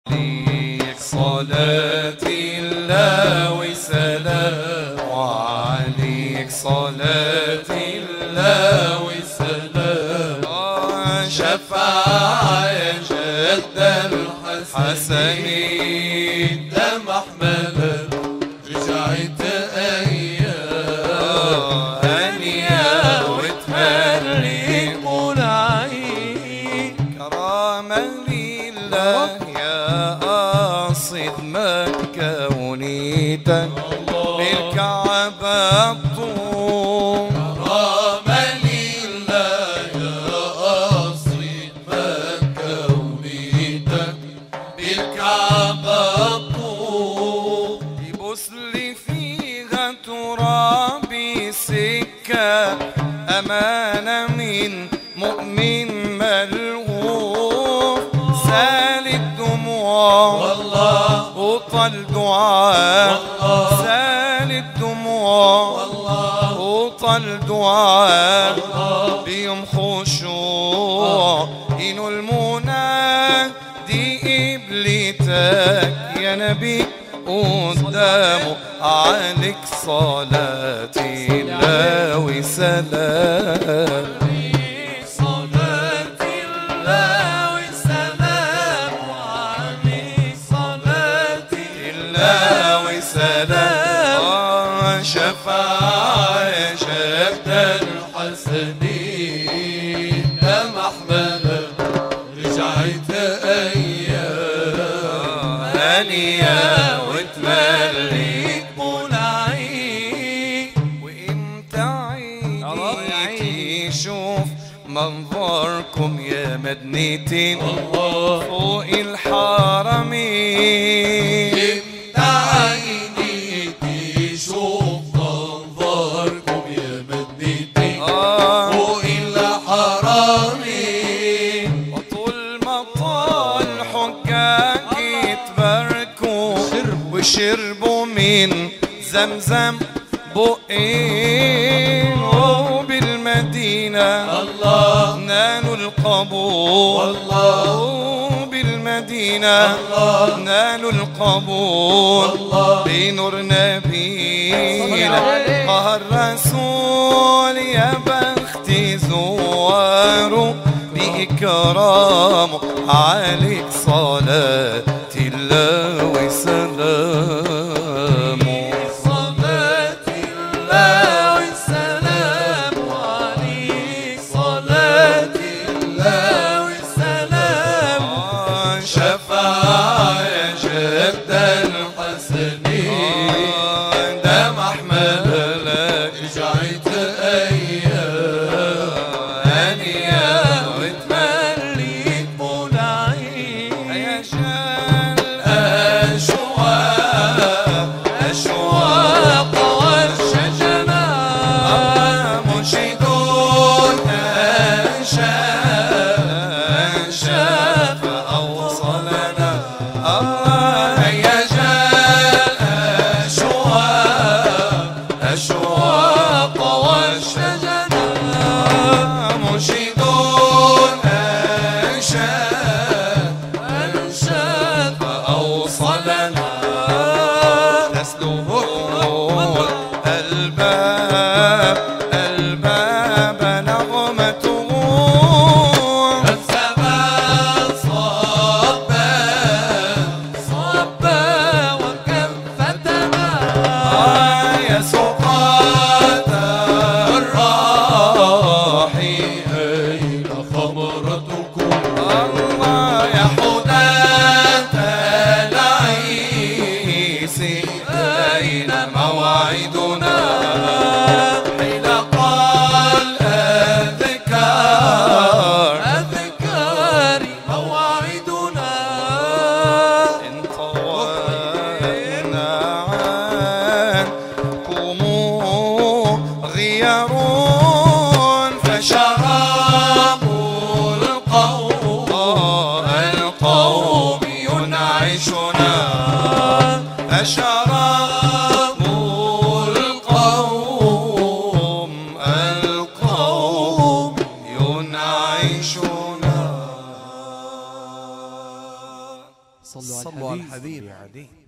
عليك صلاة الله وسلام، وعليك صلاة الله وسلام. شفاعة يا جد الحسنين دم أحمد رجعت أيام هنيا وتملي منعين كرامة لله يا قاصد مكة ونيتك بالكعبة الطول. كرامة لله يا قاصد مكة ونيتك بالكعبة الطول. يبوس لي فيها ترابي سكة أمانة من مؤمن ملهوف. سال الدموع والله وطل دعاء، سال الدموع والله وطل دعاء. بيوم خشوع إنو المنادي قبلتك يا نبي قدامه. عليك صلاة الله وسلام، صلاة الله وسلام، وعليك صلاة الله وسلام. شفاعة يا جد الحسنين دم أحمد رجعت أيام هنيا وتمليت منعين. وانت عيني شوف منظركم يا مدنيتين فوق الحرمين. انت عيني تشوف منظركم يا مدنيتين فوق الحرمين. وطول ما طال حجاج يتباركوا وشربوا من زمزم بقين. وبالمدينة الله نالوا القبول، وبالمدينة الله نالوا القبول. بنور نبينا قهر الرسول يا بخت زواره بإكرامه. عليك صلاة الله وسلامه، صلاة الله وسلام، وعليك صلاة الله وسلام. شفاعة يا جد الحسنين دم أحمد لك رجعت أيام هنيا وتمليت منعين. يا شال أشواق والشجنة منشدون أنشاء فأوصلنا الله. يا جال أشواق والشجنة منشدون أنشاء فأوصلنا. تسلوه الباب نغمته الزمان صبا وكم فتنا. يا سقاة الراحي أين خمرتكم الله. يا حداة العيس أين موعدنا. حين قال الذكار موعدنا. إن طوينا عنكم غيار فشراب القوم ينعشنا. فشراب القوم ينعشنا. صلوا صلوا على الحبيب.